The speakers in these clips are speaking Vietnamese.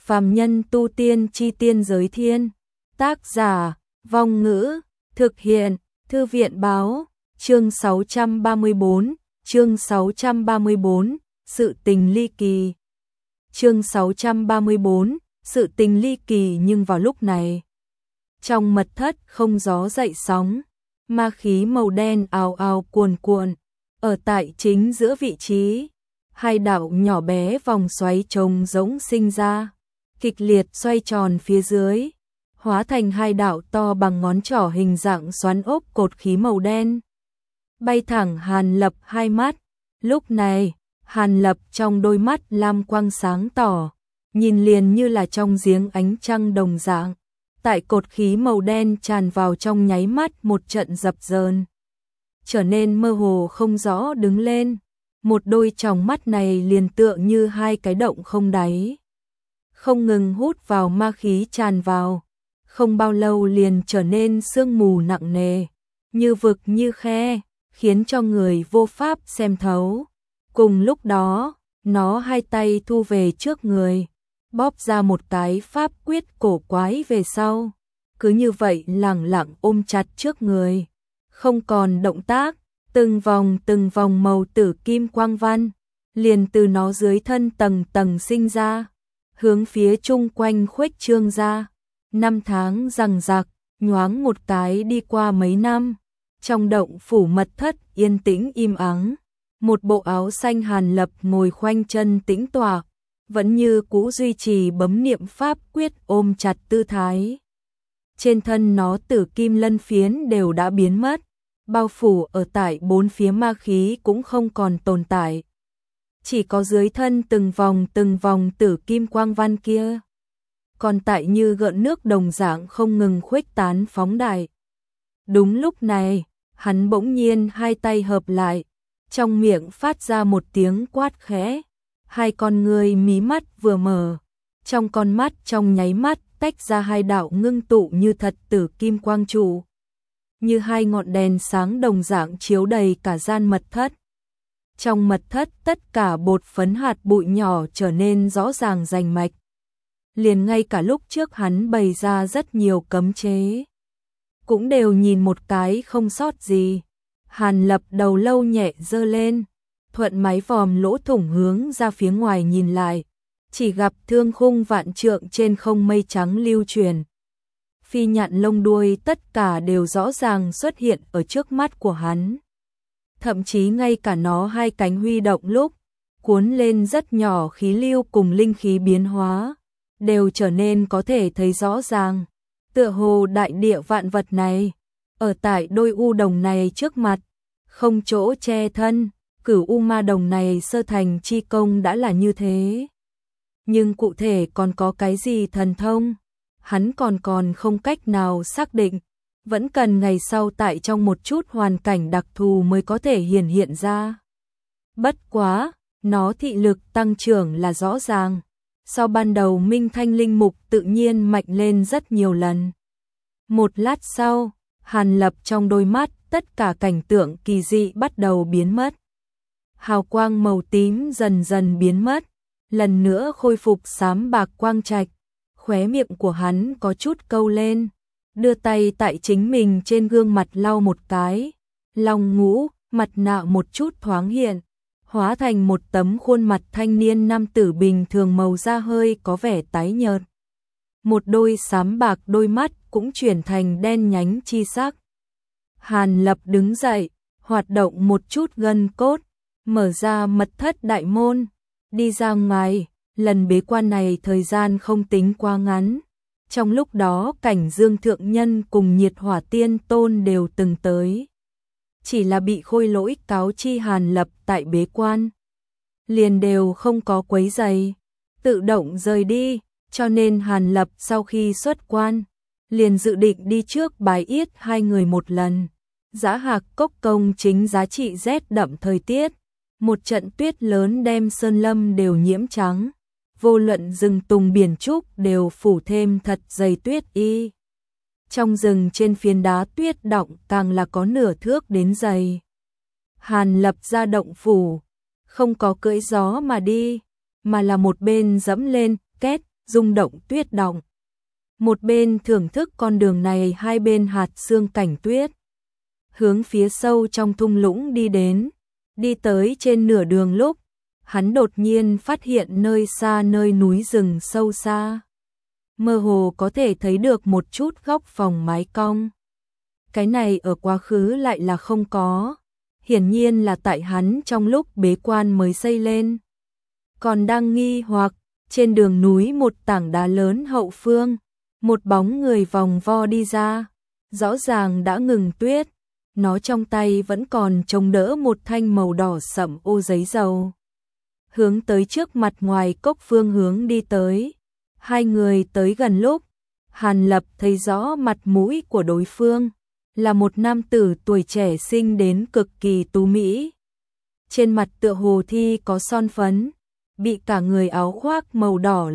Phàm nhân tu tiên chi tiên giới thiên. Tác giả, Vong Ngữ, thực hiện, Thư viện báo, chương 634, chương 634, sự tình ly kỳ. Chương 634, sự tình ly kỳ. Nhưng vào lúc này, trong mật thất không gió dậy sóng, ma khí màu đen ào ào cuồn cuộn, ở tại chính giữa vị trí, hai đạo nhỏ bé vòng xoáy trông giống sinh ra, kịch liệt xoay tròn phía dưới, hóa thành hai đạo to bằng ngón trỏ hình dạng xoắn ốc cột khí màu đen. Bay thẳng Hàn Lập hai mắt, lúc này, Hàn Lập trong đôi mắt lam quang sáng tỏ, nhìn liền như là trong giếng ánh trăng đồng dạng. Tại cột khí màu đen tràn vào trong nháy mắt một trận dập dờn, trở nên mơ hồ không rõ đứng lên, một đôi tròng mắt này liền tựa như hai cái động không đáy, không ngừng hút vào ma khí tràn vào, không bao lâu liền trở nên sương mù nặng nề, như vực như khe, khiến cho người vô pháp xem thấu. Cùng lúc đó, nó hai tay thu về trước người, bóp ra một cái pháp quyết cổ quái về sau, cứ như vậy lẳng lặng ôm chặt trước người, không còn động tác, từng vòng màu tử kim quang văn, liền từ nó dưới thân tầng tầng sinh ra, hướng phía chung quanh khuếch trương ra. Năm tháng giằng giặc, nhoáng một cái đi qua mấy năm, trong động phủ mật thất yên tĩnh im ắng, một bộ áo xanh Hàn Lập ngồi khoanh chân tĩnh tọa, vẫn như cũ duy trì bấm niệm pháp quyết ôm chặt tư thái. Trên thân nó tử kim lân phiến đều đã biến mất, bao phủ ở tại bốn phía ma khí cũng không còn tồn tại. Chỉ có dưới thân từng vòng tử kim quang văn kia, còn tại như gợn nước đồng dạng không ngừng khuếch tán phóng đại. Đúng lúc này, hắn bỗng nhiên hai tay hợp lại, trong miệng phát ra một tiếng quát khẽ. Hai con người mí mắt vừa mở, trong con mắt trong nháy mắt tách ra hai đạo ngưng tụ như thật tử kim quang trụ, như hai ngọn đèn sáng đồng dạng chiếu đầy cả gian mật thất. Trong mật thất tất cả bột phấn hạt bụi nhỏ trở nên rõ ràng rành mạch. Liền ngay cả lúc trước hắn bày ra rất nhiều cấm chế, cũng đều nhìn một cái không sót gì. Hàn Lập đầu lâu nhẹ giơ lên, thuận mái vòm lỗ thủng hướng ra phía ngoài nhìn lại, chỉ gặp thương khung vạn trượng trên không mây trắng lưu truyền. Phi nhạn lông đuôi tất cả đều rõ ràng xuất hiện ở trước mắt của hắn. Thậm chí ngay cả nó hai cánh huy động lúc, cuốn lên rất nhỏ khí lưu cùng linh khí biến hóa, đều trở nên có thể thấy rõ ràng. Tựa hồ đại địa vạn vật này, ở tại đôi u đồng này trước mặt, không chỗ che thân. Cửu u ma đồng này sơ thành chi công đã là như thế. Nhưng cụ thể còn có cái gì thần thông, hắn còn không cách nào xác định, vẫn cần ngày sau tại trong một chút hoàn cảnh đặc thù mới có thể hiện ra. Bất quá, nó thị lực tăng trưởng là rõ ràng, sau ban đầu minh thanh linh mục tự nhiên mạnh lên rất nhiều lần. Một lát sau, Hàn Lập trong đôi mắt tất cả cảnh tượng kỳ dị bắt đầu biến mất. Hào quang màu tím dần dần biến mất, lần nữa khôi phục xám bạc quang trạch, khóe miệng của hắn có chút câu lên, đưa tay tại chính mình trên gương mặt lau một cái, lòng ngũ, mặt nạ một chút thoáng hiện, hóa thành một tấm khuôn mặt thanh niên nam tử bình thường màu da hơi có vẻ tái nhợt. Một đôi xám bạc đôi mắt cũng chuyển thành đen nhánh chi sắc. Hàn Lập đứng dậy, hoạt động một chút gân cốt, mở ra mật thất đại môn, đi ra ngoài. Lần bế quan này thời gian không tính quá ngắn. Trong lúc đó cảnh Dương Thượng Nhân cùng Nhiệt Hỏa Tiên Tôn đều từng tới. Chỉ là bị Khôi Lỗi cáo chi Hàn Lập tại bế quan, liền đều không có quấy rầy, tự động rời đi. Cho nên Hàn Lập sau khi xuất quan, liền dự định đi trước bài yết hai người một lần. Giá Hạc Cốc công chính giá trị rét đậm thời tiết, một trận tuyết lớn đem sơn lâm đều nhiễm trắng, vô luận rừng tùng biển trúc đều phủ thêm thật dày tuyết y. Trong rừng trên phiến đá tuyết đọng càng là có nửa thước đến dày. Hàn Lập ra động phủ, không có cưỡi gió mà đi, mà là một bên dẫm lên, két, rung động tuyết động. Một bên thưởng thức con đường này, hai bên hạt sương cảnh tuyết. Hướng phía sâu trong thung lũng đi đến, đi tới trên nửa đường lúc, hắn đột nhiên phát hiện nơi xa, nơi núi rừng sâu xa. Mơ hồ có thể thấy được một chút góc phòng mái cong. Cái này ở quá khứ lại là không có, hiển nhiên là tại hắn trong lúc bế quan mới xây lên. Còn đang nghi hoặc, trên đường núi một tảng đá lớn hậu phương, một bóng người vòng vo đi ra, rõ ràng đã ngừng tuyết, nó trong tay vẫn còn chống đỡ một thanh màu đỏ sẫm ô giấy dầu. Hướng tới trước mặt ngoài cốc phương hướng đi tới. Hai người tới gần lúc, Hàn Lập thấy rõ mặt mũi của đối phương, là một nam tử tuổi trẻ xinh đến cực kỳ tú mỹ. Trên mặt tựa hồ thi có son phấn, bị cả người áo khoác màu đỏ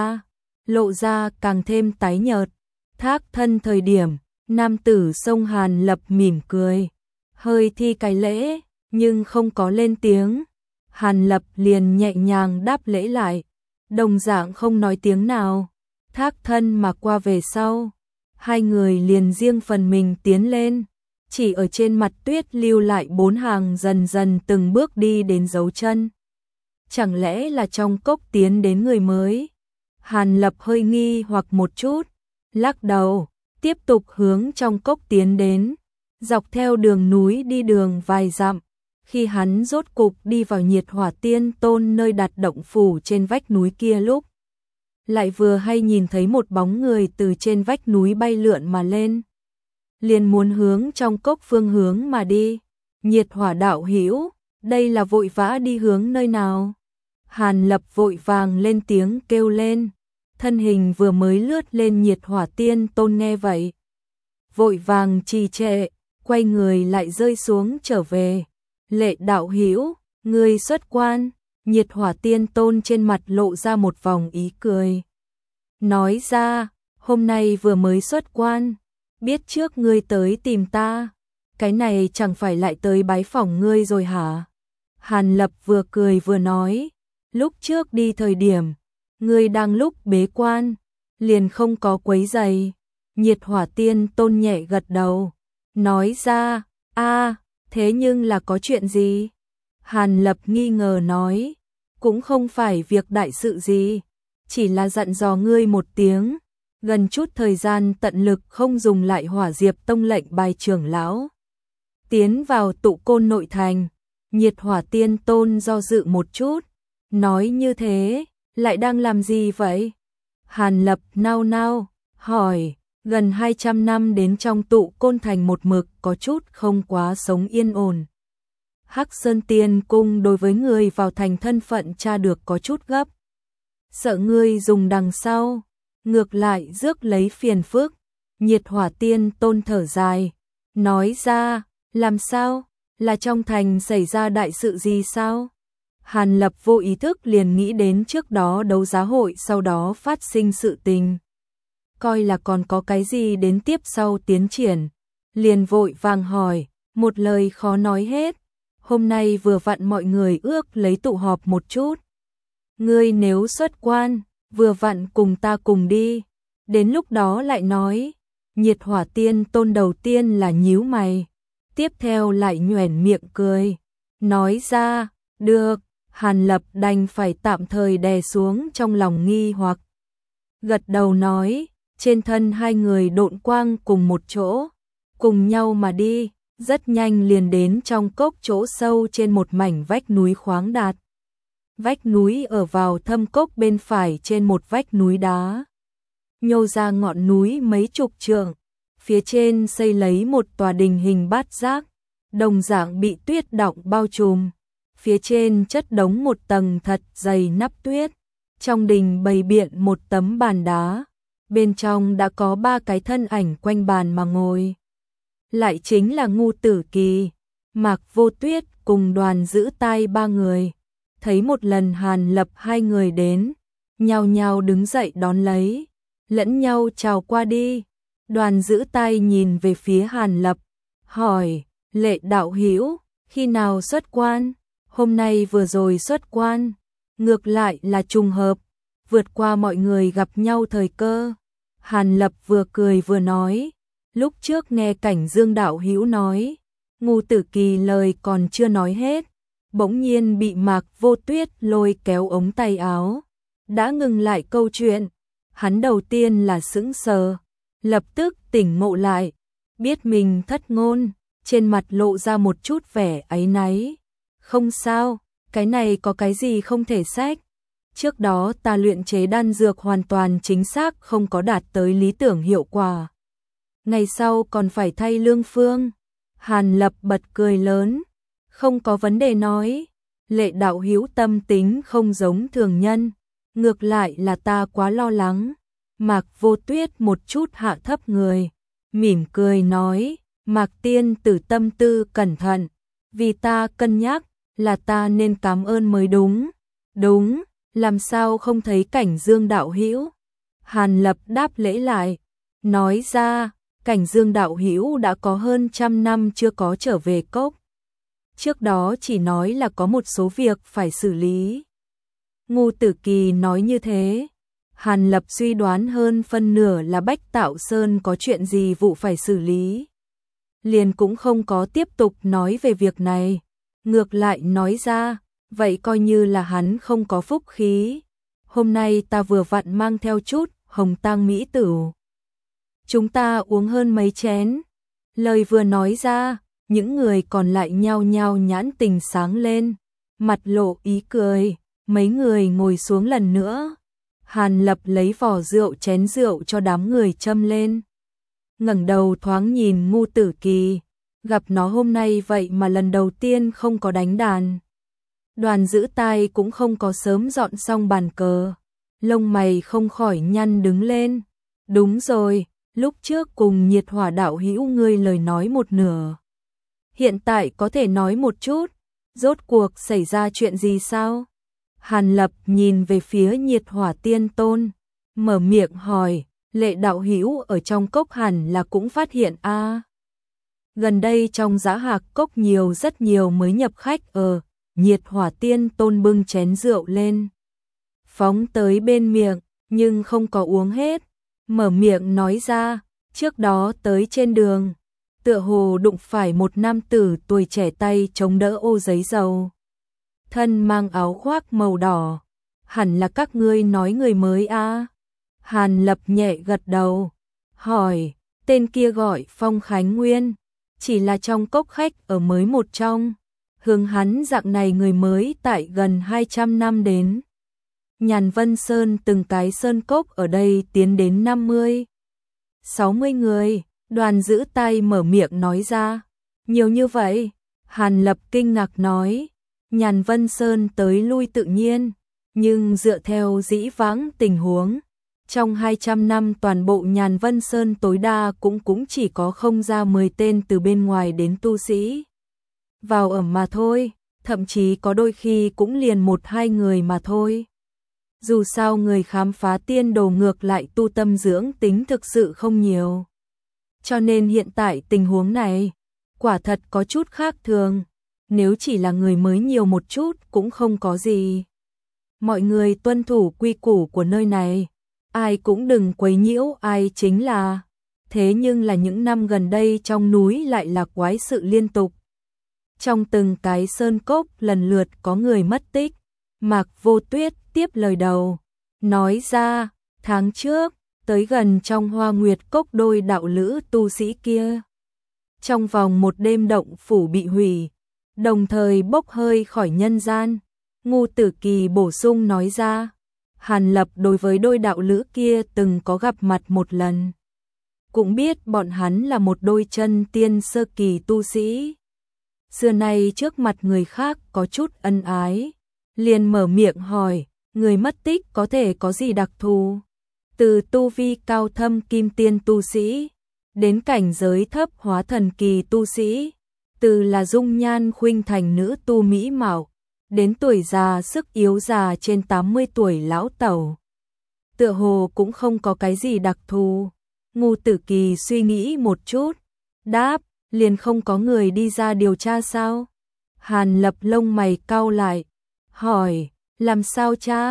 lộ ra càng thêm tái nhợt. Thác thân thời điểm, nam tử xông Hàn Lập mỉm cười, hơi thi cái lễ, nhưng không có lên tiếng. Hàn Lập liền nhẹ nhàng đáp lễ lại, đồng dạng không nói tiếng nào. Thác thân mà qua về sau, hai người liền riêng phần mình tiến lên, chỉ ở trên mặt tuyết lưu lại 4 hàng, dần dần từng bước đi đến dấu chân. Chẳng lẽ là trong cốc tiến đến người mới? Hàn Lập hơi nghi hoặc một chút, lắc đầu, tiếp tục hướng trong cốc tiến đến, dọc theo đường núi đi đường vài dặm. Khi hắn rốt cục đi vào Nhiệt Hỏa Tiên Tôn nơi đặt động phủ trên vách núi kia lúc, lại vừa hay nhìn thấy một bóng người từ trên vách núi bay lượn mà lên. Liền muốn hướng trong cốc phương hướng mà đi. Nhiệt Hỏa đạo hữu, đây là vội vã đi hướng nơi nào? Hàn Lập vội vàng lên tiếng kêu lên, thân hình vừa mới lướt lên. Nhiệt Hỏa Tiên Tôn nghe vậy, vội vàng trì trệ, quay người lại rơi xuống trở về. Lệ đạo hữu, ngươi xuất quan. Nhiệt Hỏa Tiên Tôn trên mặt lộ ra một vòng ý cười, nói ra, hôm nay vừa mới xuất quan, biết trước ngươi tới tìm ta, cái này chẳng phải lại tới bái phỏng ngươi rồi hả? Hàn Lập vừa cười vừa nói, lúc trước đi thời điểm, ngươi đang lúc bế quan, liền không có quấy rầy. Nhiệt Hỏa Tiên Tôn nhẹ gật đầu, nói ra, thế nhưng là có chuyện gì? Hàn Lập nghi ngờ nói, cũng không phải việc đại sự gì, chỉ là dặn dò ngươi một tiếng, gần chút thời gian tận lực không dùng lại Hỏa Diệp Tông lệnh bài trưởng lão. Tiến vào Tụ Côn nội thành. Nhiệt Hỏa Tiên Tôn do dự một chút, nói như thế, lại đang làm gì vậy? Hàn Lập nao nao, hỏi, gần 200 năm đến trong Tụ Côn thành một mực có chút không quá sống yên ổn. Hắc Sơn Tiên Cung đối với người vào thành thân phận tra được có chút gấp. Sợ ngươi dùng đằng sau, ngược lại rước lấy phiền phức. Nhiệt Hỏa Tiên Tôn thở dài, nói ra, làm sao? Là trong thành xảy ra đại sự gì sao? Hàn Lập vô ý thức liền nghĩ đến trước đó đấu giá hội sau đó phát sinh sự tình. Coi là còn có cái gì đến tiếp sau tiến triển. Liền vội vàng hỏi, một lời khó nói hết. Hôm nay vừa vặn mọi người ước lấy tụ họp một chút. Ngươi nếu xuất quan, vừa vặn cùng ta cùng đi. Đến lúc đó lại nói. Nhiệt Hỏa Tiên Tôn đầu tiên là nhíu mày, tiếp theo lại nhoẻn miệng cười, nói ra, được. Hàn Lập đành phải tạm thời đè xuống trong lòng nghi hoặc, gật đầu nói, trên thân hai người độn quang cùng một chỗ, cùng nhau mà đi, rất nhanh liền đến trong cốc chỗ sâu trên một mảnh vách núi khoáng đạt. Vách núi ở vào thâm cốc bên phải trên một vách núi đá, nhô ra ngọn núi mấy chục trượng, phía trên xây lấy một tòa đình hình bát giác, đồng dạng bị tuyết đọng bao trùm. Phía trên chất đống một tầng thật dày nắp tuyết, trong đình bày biện một tấm bàn đá, bên trong đã có 3 cái thân ảnh quanh bàn mà ngồi. Lại chính là Ngu Tử Kỳ, Mạc Vô Tuyết cùng Đoàn Giữ Tai 3 người. Thấy một lần Hàn Lập hai người đến, nhao nhao đứng dậy đón lấy, lẫn nhau chào qua đi. Đoàn Giữ Tai nhìn về phía Hàn Lập, hỏi, Lệ đạo hữu, khi nào xuất quan? Hôm nay vừa rồi xuất quan, ngược lại là trùng hợp. vượt qua mọi người gặp nhau thời cơ. Hàn Lập vừa cười vừa nói, lúc trước nghe Cảnh Dương đạo hữu nói, Ngô Tử Kỳ lời còn chưa nói hết, bỗng nhiên bị Mạc Vô Tuyết lôi kéo ống tay áo, đã ngừng lại câu chuyện. Hắn đầu tiên là sững sờ, lập tức tỉnh ngộ lại, biết mình thất ngôn, trên mặt lộ ra một chút vẻ áy náy. Không sao, cái này có cái gì không thể xách. Trước đó ta luyện chế đan dược hoàn toàn chính xác không có đạt tới lý tưởng hiệu quả. Ngày sau còn phải thay lương phương. Hàn Lập bật cười lớn, không có vấn đề nói. Lệ đạo hữu tâm tính không giống thường nhân, ngược lại là ta quá lo lắng. Mạc Vô Tuyết một chút hạ thấp người, mỉm cười nói, Mạc tiên tử tâm tư cẩn thận, vì ta cân nhắc, là ta nên cảm ơn mới đúng. Đúng, làm sao không thấy Cảnh Dương đạo hữu? Hàn Lập đáp lễ lại, nói ra, Cảnh Dương đạo hữu đã có hơn 100 năm chưa có trở về cốc. Trước đó chỉ nói là có một số việc phải xử lý. Ngô Tử Kỳ nói như thế. Hàn Lập suy đoán hơn phân nửa là Bách Tạo Sơn có chuyện gì vụ phải xử lý. Liền cũng không có tiếp tục nói về việc này. Ngược lại nói ra, vậy coi như là hắn không có phúc khí. Hôm nay ta vừa vặn mang theo chút hồng tang mỹ tửu. Chúng ta uống hơn mấy chén. Lời vừa nói ra, những người còn lại nhao nhao nhãn tình sáng lên, mặt lộ ý cười, mấy người ngồi xuống lần nữa. Hàn Lập lấy vỏ rượu chén rượu cho đám người châm lên. Ngẩng đầu thoáng nhìn Ngô Tử Kỳ, gặp nó hôm nay vậy mà lần đầu tiên không có đánh đàn. Đoàn giữ tai cũng không có sớm dọn xong bàn cờ, lông mày không khỏi nhăn đứng lên. Đúng rồi, lúc trước cùng Nhiệt Hỏa đạo hữu ngươi lời nói một nửa. Hiện tại có thể nói một chút, rốt cuộc xảy ra chuyện gì sao? Hàn Lập nhìn về phía Nhiệt Hỏa Tiên Tôn, mở miệng hỏi, Lệ đạo hữu ở trong cốc hẳn là cũng phát hiện a. Gần đây trong Giá Hạc cốc rất nhiều mới nhập khách. Nhiệt Hỏa Tiên Tôn bưng chén rượu lên, phóng tới bên miệng, nhưng không có uống hết, mở miệng nói ra, trước đó tới trên đường, tựa hồ đụng phải một nam tử tuổi trẻ tay chống đỡ ô giấy dầu. Thân mang áo khoác màu đỏ, hẳn là các ngươi nói người mới a. Hàn Lập nhẹ gật đầu, hỏi, tên kia gọi Phong Khánh Nguyên, chỉ là trong cốc khách ở mới một trong. Hướng hắn dạng này người mới tại gần 200 năm đến. Nhàn Vân Sơn từng cái sơn cốc ở đây tiến đến 50, 60 người, đoàn giữ tay mở miệng nói ra. Nhiều như vậy, Hàn Lập kinh ngạc nói, Nhàn Vân Sơn tới lui tự nhiên, nhưng dựa theo dĩ vãng tình huống, trong 200 năm toàn bộ Nhàn Vân Sơn tối đa cũng chỉ có không ra 10 tên từ bên ngoài đến tu sĩ vào ở mà thôi, thậm chí có đôi khi cũng liền 1-2 người mà thôi. Dù sao người khám phá tiên đồ ngược lại tu tâm dưỡng tính thực sự không nhiều. Cho nên hiện tại tình huống này, quả thật có chút khác thường, nếu chỉ là người mới nhiều một chút cũng không có gì. Mọi người tuân thủ quy củ của nơi này, ai cũng đừng quấy nhiễu ai chính là. Thế nhưng là những năm gần đây trong núi lại là quái sự liên tục. Trong từng cái sơn cốc lần lượt có người mất tích. Mạc Vô Tuyết tiếp lời đầu, nói ra, tháng trước, tới gần trong Hoa Nguyệt Cốc đôi đạo lữ tu sĩ kia. Trong vòng một đêm động phủ bị hủy, đồng thời bốc hơi khỏi nhân gian. Ngô Tử Kỳ bổ sung nói ra, Hàn Lập đối với đôi đạo lữ kia từng có gặp mặt một lần. Cũng biết bọn hắn là một đôi chân tiên sơ kỳ tu sĩ. Xưa nay trước mặt người khác có chút ân ái, liền mở miệng hỏi, người mất tích có thể có gì đặc thù? Từ tu vi cao thâm kim tiên tu sĩ, đến cảnh giới thấp hóa thần kỳ tu sĩ, từ là dung nhan khuynh thành nữ tu mỹ mạo, đến tuổi già sức yếu già trên 80 tuổi lão tẩu. Tựa hồ cũng không có cái gì đặc thù. Ngô Tử Kỳ suy nghĩ một chút, đáp, liền không có người đi ra điều tra sao? Hàn Lập lông mày cau lại, hỏi, làm sao cha?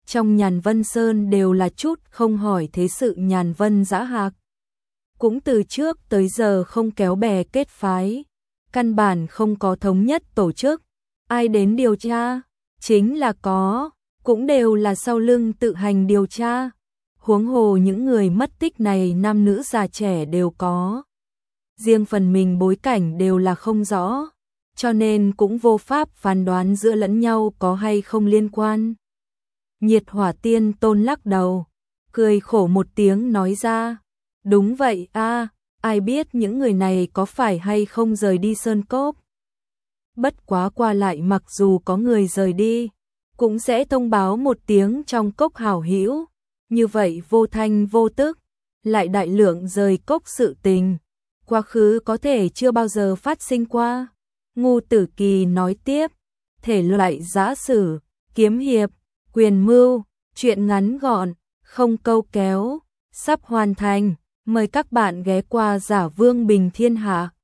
trong Nhàn Vân Sơn đều là chút không hỏi thế sự Nhàn Vân Dã Hạc. Cũng từ trước tới giờ không kéo bè kết phái, căn bản không có thống nhất tổ chức, ai đến điều tra, chính là có, cũng đều là sau lưng tự hành điều tra. Huống hồ những người mất tích này nam nữ già trẻ đều có. Riêng phần mình bối cảnh đều là không rõ, cho nên cũng vô pháp phán đoán giữa lẫn nhau có hay không liên quan. Nhiệt Hỏa Tiên Tôn lắc đầu, cười khổ một tiếng nói ra, đúng vậy a, ai biết những người này có phải hay không rời đi Sơn Cốc. Bất quá qua lại mặc dù có người rời đi, cũng sẽ thông báo một tiếng trong cốc hảo hữu, như vậy vô thanh vô tức, lại đại lượng rời cốc sự tình, quá khứ có thể chưa bao giờ phát sinh qua. Ngô Tử Kỳ nói tiếp, thể loại giã sử, kiếm hiệp, quyền mưu, truyện ngắn gọn, không câu kéo, sắp hoàn thành, mời các bạn ghé qua Giả Vương Bình Thiên Hạ.